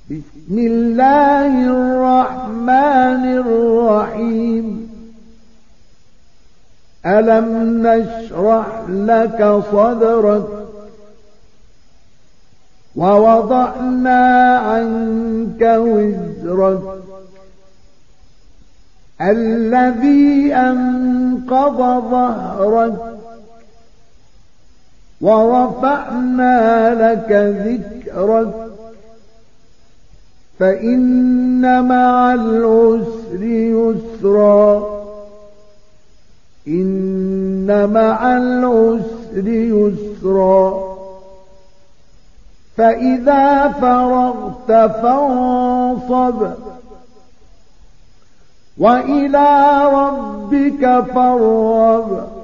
بسم الله الرحمن الرحيم ألم نشرح لك صدرك ووضعنا عنك وزرك الذي أنقض ظهرك ورفعنا لك ذكرك فإن مع العسر يسرا إن مع العسر يسرا فإذا فرغت فانصب وإلى ربك فارغب